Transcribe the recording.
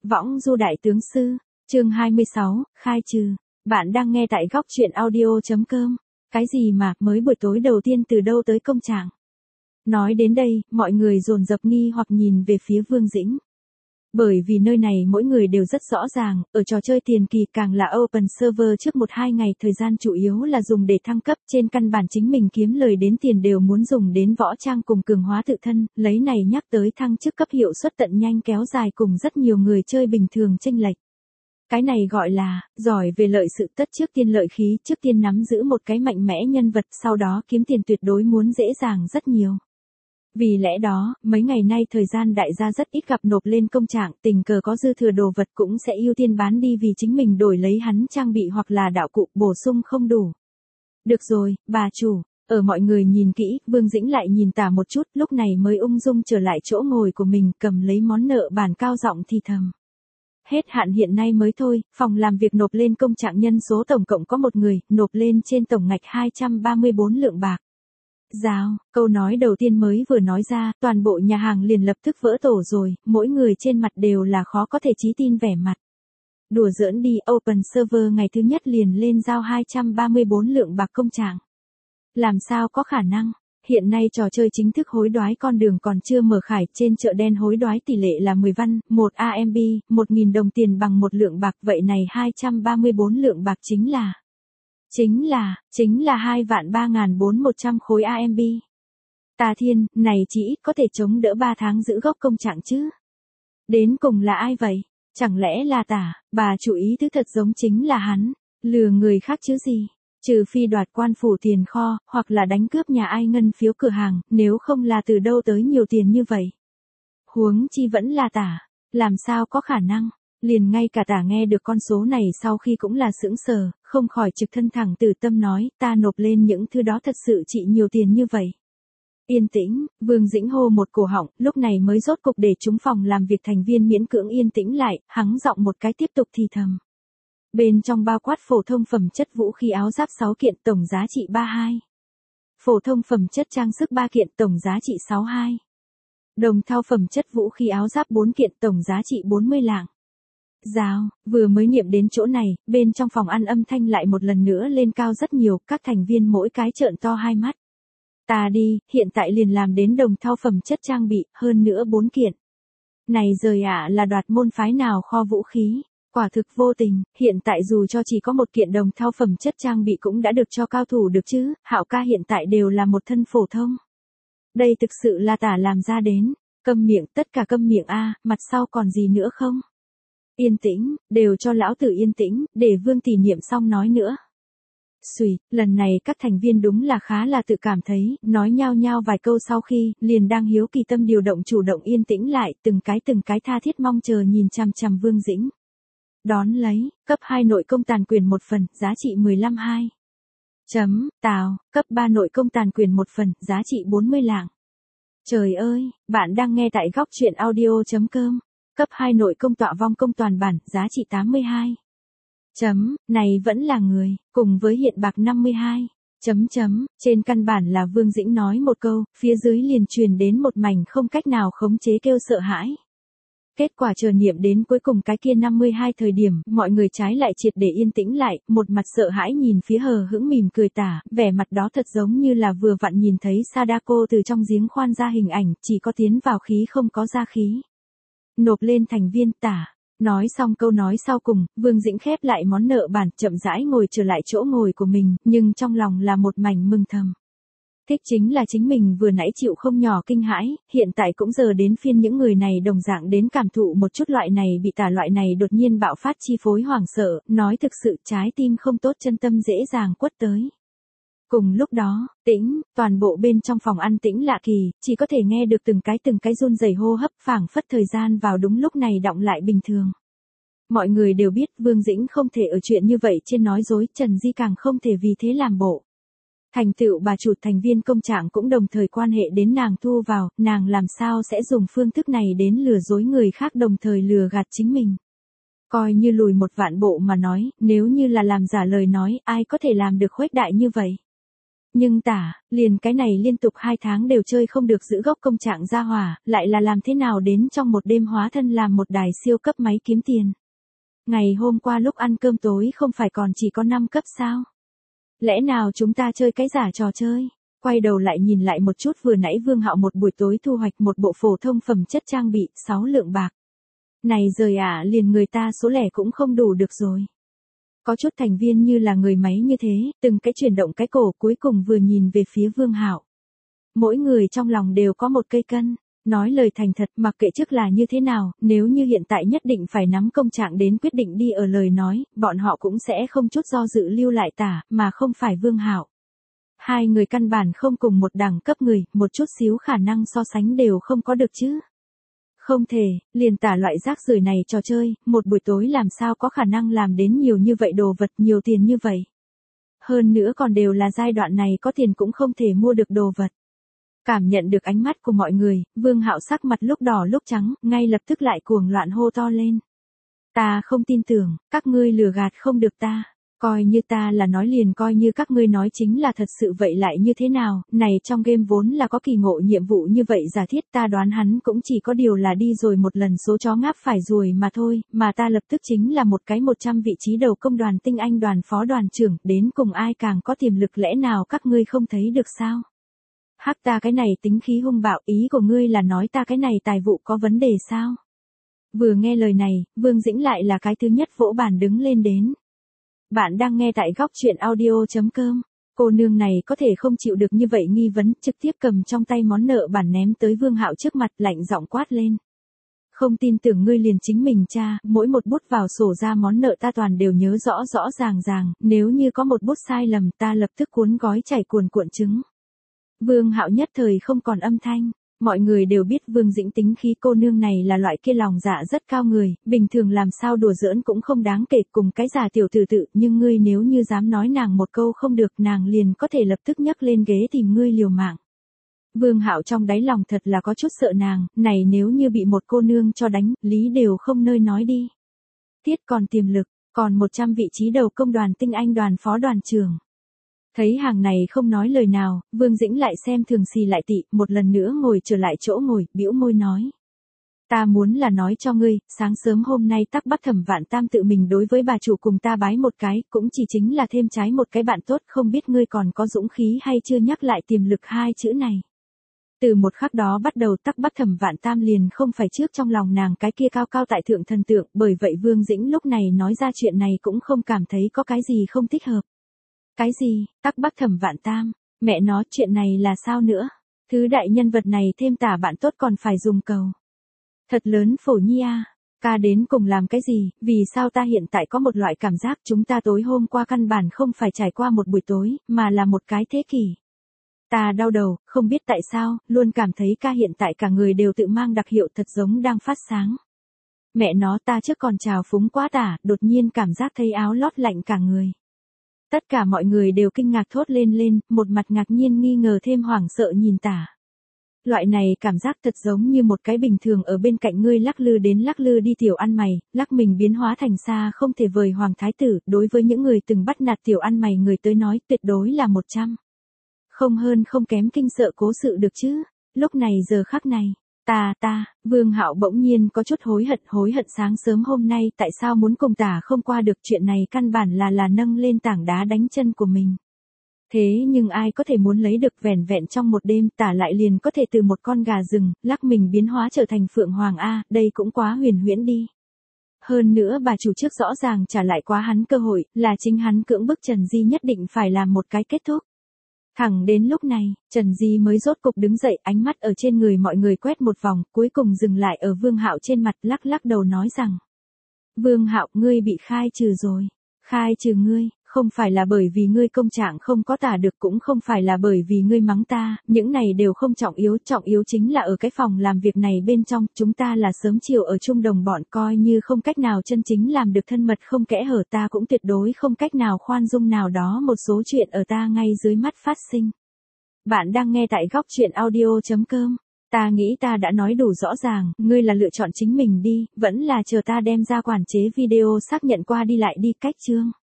Võng du đại tướng sư, chương 26, khai trừ. Bạn đang nghe tại góc truyện audio.com. Cái gì mà, mới buổi tối đầu tiên từ đâu tới công trạng? Nói đến đây, mọi người dồn dập nghi hoặc nhìn về phía Vương Dĩnh. Bởi vì nơi này mỗi người đều rất rõ ràng, ở trò chơi tiền kỳ càng là open server trước 1-2 ngày thời gian chủ yếu là dùng để thăng cấp, trên căn bản chính mình kiếm lời đến tiền đều muốn dùng đến võ trang cùng cường hóa tự thân, lấy này nhắc tới thăng chức cấp hiệu suất tận nhanh kéo dài cùng rất nhiều người chơi bình thường chênh lệch. Cái này gọi là, giỏi về lợi sự tất trước tiên lợi khí, trước tiên nắm giữ một cái mạnh mẽ nhân vật, sau đó kiếm tiền tuyệt đối muốn dễ dàng rất nhiều. Vì lẽ đó, mấy ngày nay thời gian đại gia rất ít gặp nộp lên công trạng, tình cờ có dư thừa đồ vật cũng sẽ ưu tiên bán đi vì chính mình đổi lấy hắn trang bị hoặc là đạo cụ bổ sung không đủ. Được rồi, bà chủ, ở mọi người nhìn kỹ, Vương Dĩnh lại nhìn tả một chút, lúc này mới ung dung trở lại chỗ ngồi của mình, cầm lấy món nợ bản cao giọng thì thầm. Hết hạn hiện nay mới thôi, phòng làm việc nộp lên công trạng nhân số tổng cộng có một người, nộp lên trên tổng ngạch 234 lượng bạc. Rào, câu nói đầu tiên mới vừa nói ra, toàn bộ nhà hàng liền lập tức vỡ tổ rồi, mỗi người trên mặt đều là khó có thể chí tin vẻ mặt. Đùa giỡn đi, open server ngày thứ nhất liền lên giao 234 lượng bạc công trạng. Làm sao có khả năng? Hiện nay trò chơi chính thức hối đoái con đường còn chưa mở khải, trên chợ đen hối đoái tỷ lệ là 10 văn, 1 AMB, 1.000 đồng tiền bằng 1 lượng bạc, vậy này 234 lượng bạc chính là 2.3.400 khối AMB. Ta thiên, này chỉ ít có thể chống đỡ 3 tháng giữ gốc công trạng chứ. Đến cùng là ai vậy? Chẳng lẽ là tả, bà chủ ý thứ thật giống chính là hắn, lừa người khác chứ gì? Trừ phi đoạt quan phủ tiền kho, hoặc là đánh cướp nhà ai ngân phiếu cửa hàng, nếu không là từ đâu tới nhiều tiền như vậy. Huống chi vẫn là tả, làm sao có khả năng, liền ngay cả tả nghe được con số này sau khi cũng là sững sờ, không khỏi trực thân thẳng từ tâm nói, ta nộp lên những thứ đó thật sự trị nhiều tiền như vậy. Yên tĩnh, Vương Dĩnh hô một cổ họng, lúc này mới rốt cục để chúng phòng làm việc thành viên miễn cưỡng yên tĩnh lại, hắng giọng một cái tiếp tục thì thầm. Bên trong bao quát phổ thông phẩm chất vũ khí áo giáp 6 kiện tổng giá trị 32. Phổ thông phẩm chất trang sức 3 kiện tổng giá trị 62. Đồng thau phẩm chất vũ khí áo giáp 4 kiện tổng giá trị 40 lạng. Rào, vừa mới niệm đến chỗ này, bên trong phòng ăn âm thanh lại một lần nữa lên cao rất nhiều, các thành viên mỗi cái trợn to hai mắt. Ta đi, hiện tại liền làm đến đồng thau phẩm chất trang bị, hơn nữa 4 kiện. Này rời ạ là đoạt môn phái nào kho vũ khí. Quả thực vô tình, hiện tại dù cho chỉ có một kiện đồng thau phẩm chất trang bị cũng đã được cho cao thủ được chứ, Hạo ca hiện tại đều là một thân phổ thông. Đây thực sự là tả làm ra đến, câm miệng, tất cả câm miệng a, mặt sau còn gì nữa không? Yên tĩnh, đều cho lão tử yên tĩnh, để Vương tỷ niệm xong nói nữa. Xùi, lần này các thành viên đúng là khá là tự cảm thấy, nói nhao nhao vài câu sau khi, liền đang hiếu kỳ tâm điều động chủ động yên tĩnh lại, từng cái tha thiết mong chờ nhìn chằm chằm Vương Dĩnh. Đón lấy, cấp 2 nội công tàn quyền 1 phần, giá trị 15.2. Tào, cấp 3 nội công tàn quyền 1 phần, giá trị 40 lạng. Trời ơi, bạn đang nghe tại góc truyện audio.com. Cấp 2 nội công tọa vong công toàn bản, giá trị 82. Này vẫn là người, cùng với hiện bạc 52. Trên căn bản là Vương Dĩnh nói một câu, phía dưới liền truyền đến một mảnh không cách nào khống chế kêu sợ hãi. Kết quả chờ niệm đến cuối cùng cái kia 52 thời điểm, mọi người trái lại triệt để yên tĩnh lại, một mặt sợ hãi nhìn phía hờ hững mỉm cười tả, vẻ mặt đó thật giống như là vừa vặn nhìn thấy Sadako từ trong giếng khoan ra hình ảnh, chỉ có tiến vào khí không có ra khí. Nộp lên thành viên tả. Nói xong câu nói sau cùng, Vương Dĩnh khép lại món nợ bản, chậm rãi ngồi trở lại chỗ ngồi của mình, nhưng trong lòng là một mảnh mừng thầm. Thích chính là chính mình vừa nãy chịu không nhỏ kinh hãi, hiện tại cũng giờ đến phiên những người này đồng dạng đến cảm thụ một chút loại này bị tả loại này đột nhiên bạo phát chi phối hoảng sợ, nói thực sự trái tim không tốt chân tâm dễ dàng quất tới. Cùng lúc đó, tĩnh, toàn bộ bên trong phòng ăn tĩnh lạ kỳ, chỉ có thể nghe được từng cái run rẩy hô hấp phảng phất thời gian vào đúng lúc này đọng lại bình thường. Mọi người đều biết Vương Dĩnh không thể ở chuyện như vậy trên nói dối, Trần Di càng không thể vì thế làm bộ. Thành tựu bà chủ thành viên công trạng cũng đồng thời quan hệ đến nàng thu vào, nàng làm sao sẽ dùng phương thức này đến lừa dối người khác đồng thời lừa gạt chính mình. Coi như lùi một vạn bộ mà nói, nếu như là làm giả lời nói, ai có thể làm được khuếch đại như vậy. Nhưng liền cái này liên tục 2 tháng đều chơi không được giữ gốc công trạng ra hỏa, lại là làm thế nào đến trong một đêm hóa thân làm một đài siêu cấp máy kiếm tiền. Ngày hôm qua lúc ăn cơm tối không phải còn chỉ có 5 cấp sao? Lẽ nào chúng ta chơi cái giả trò chơi? Quay đầu lại nhìn lại một chút vừa nãy Vương Hạo một buổi tối thu hoạch một bộ phổ thông phẩm chất trang bị, 6 lượng bạc. Này rời liền người ta số lẻ cũng không đủ được rồi. Có chút thành viên như là người máy như thế, từng cái chuyển động cái cổ cuối cùng vừa nhìn về phía Vương Hạo. Mỗi người trong lòng đều có một cây cân, nói lời thành thật mặc kệ trước là như thế nào, nếu như hiện tại nhất định phải nắm công trạng đến quyết định đi ở lời nói, bọn họ cũng sẽ không chút do dự lưu lại mà không phải Vương Hạo. Hai người căn bản không cùng một đẳng cấp người, một chút xíu khả năng so sánh đều không có được chứ. Không thể, liền loại rác rưởi này trò chơi, một buổi tối làm sao có khả năng làm đến nhiều như vậy đồ vật, nhiều tiền như vậy. Hơn nữa còn đều là giai đoạn này có tiền cũng không thể mua được đồ vật. Cảm nhận được ánh mắt của mọi người, Vương Hạo sắc mặt lúc đỏ lúc trắng, ngay lập tức lại cuồng loạn hô to lên. Ta không tin tưởng, các ngươi lừa gạt không được ta. Coi như ta là nói liền coi như các ngươi nói chính là thật sự vậy lại như thế nào, này trong game vốn là có kỳ ngộ nhiệm vụ như vậy giả thiết ta đoán hắn cũng chỉ có điều là đi rồi một lần số chó ngáp phải ruồi mà thôi, mà ta lập tức chính là một cái 100 vị trí đầu công đoàn tinh anh đoàn phó đoàn trưởng, đến cùng ai càng có tiềm lực lẽ nào các ngươi không thấy được sao? Hắc ta cái này tính khí hung bạo, ý của ngươi là nói ta cái này tài vụ có vấn đề sao? Vừa nghe lời này, Vương Dĩnh lại là cái thứ nhất vỗ bàn đứng lên đến. Bạn đang nghe tại góc truyện audio.com. Cô nương này có thể không chịu được như vậy nghi vấn, trực tiếp cầm trong tay món nợ bản ném tới Vương Hạo trước mặt, lạnh giọng quát lên. Không tin tưởng ngươi liền chính mình tra, mỗi một bút vào sổ ra món nợ ta toàn đều nhớ rõ rõ ràng, nếu như có một bút sai lầm ta lập tức cuốn gói chảy cuồn cuộn trứng. Vương Hạo nhất thời không còn âm thanh. Mọi người đều biết Vương Dĩnh tính khí cô nương này là loại kia lòng dạ rất cao người, bình thường làm sao đùa giỡn cũng không đáng kể cùng cái giả tiểu tử tự, nhưng ngươi nếu như dám nói nàng một câu không được nàng liền có thể lập tức nhấc lên ghế tìm ngươi liều mạng. Vương Hạo trong đáy lòng thật là có chút sợ nàng, này nếu như bị một cô nương cho đánh, lý đều không nơi nói đi. Tiết còn tiềm lực, còn 100 vị trí đầu công đoàn tinh anh đoàn phó đoàn trưởng. Thấy hàng này không nói lời nào, Vương Dĩnh lại xem thường xì lại tị, một lần nữa ngồi trở lại chỗ ngồi, bĩu môi nói. Ta muốn là nói cho ngươi, sáng sớm hôm nay Tắc Bắc Thẩm Vạn Tam tự mình đối với bà chủ cùng ta bái một cái, cũng chỉ chính là thêm trái một cái bạn tốt, không biết ngươi còn có dũng khí hay chưa nhắc lại tiềm lực hai chữ này. Từ một khắc đó bắt đầu Tắc Bắc Thẩm Vạn Tam liền không phải trước trong lòng nàng cái kia cao cao tại thượng thần tượng, bởi vậy Vương Dĩnh lúc này nói ra chuyện này cũng không cảm thấy có cái gì không thích hợp. Cái gì, Tắc Bắc Thẩm Vạn Tam, mẹ nó chuyện này là sao nữa, thứ đại nhân vật này thêm tả bạn tốt còn phải dùng cầu. Thật lớn phổ nhi ca đến cùng làm cái gì, vì sao ta hiện tại có một loại cảm giác chúng ta tối hôm qua căn bản không phải trải qua một buổi tối, mà là một cái thế kỷ. Ta đau đầu, không biết tại sao, luôn cảm thấy ca hiện tại cả người đều tự mang đặc hiệu thật giống đang phát sáng. Mẹ nó ta trước còn trào phúng quá đột nhiên cảm giác thấy áo lót lạnh cả người. Tất cả mọi người đều kinh ngạc thốt lên, một mặt ngạc nhiên nghi ngờ thêm hoảng sợ nhìn Loại này cảm giác thật giống như một cái bình thường ở bên cạnh ngươi lắc lư đến lắc lư đi tiểu ăn mày, lắc mình biến hóa thành xa không thể vời hoàng thái tử, đối với những người từng bắt nạt tiểu ăn mày người tới nói tuyệt đối là 100. Không hơn không kém kinh sợ cố sự được chứ, lúc này giờ khắc này. Vương Hạo bỗng nhiên có chút hối hận sáng sớm hôm nay tại sao muốn cùng không qua được chuyện này căn bản là nâng lên tảng đá đánh chân của mình. Thế nhưng ai có thể muốn lấy được vẻn trong một đêm lại liền có thể từ một con gà rừng, lắc mình biến hóa trở thành Phượng Hoàng đây cũng quá huyền huyễn đi. Hơn nữa bà chủ trước rõ ràng trả lại quá hắn cơ hội, là chính hắn cưỡng bức Trần Di nhất định phải làm một cái kết thúc. Thẳng đến lúc này, Trần Di mới rốt cục đứng dậy, ánh mắt ở trên người mọi người quét một vòng, cuối cùng dừng lại ở Vương Hạo trên mặt, lắc đầu nói rằng. Vương Hạo, ngươi bị khai trừ rồi. Khai trừ ngươi, không phải là bởi vì ngươi công trạng không có tả được, cũng không phải là bởi vì ngươi mắng ta, những này đều không trọng yếu chính là ở cái phòng làm việc này bên trong, chúng ta là sớm chiều ở chung đồng bọn, coi như không cách nào chân chính làm được thân mật không kẽ hở, ta cũng tuyệt đối không cách nào khoan dung nào đó một số chuyện ở ta ngay dưới mắt phát sinh. Bạn đang nghe tại góc truyện audio.com. Ta nghĩ ta đã nói đủ rõ ràng, ngươi là lựa chọn chính mình đi, vẫn là chờ ta đem ra quản chế video xác nhận qua đi lại đi cách chương.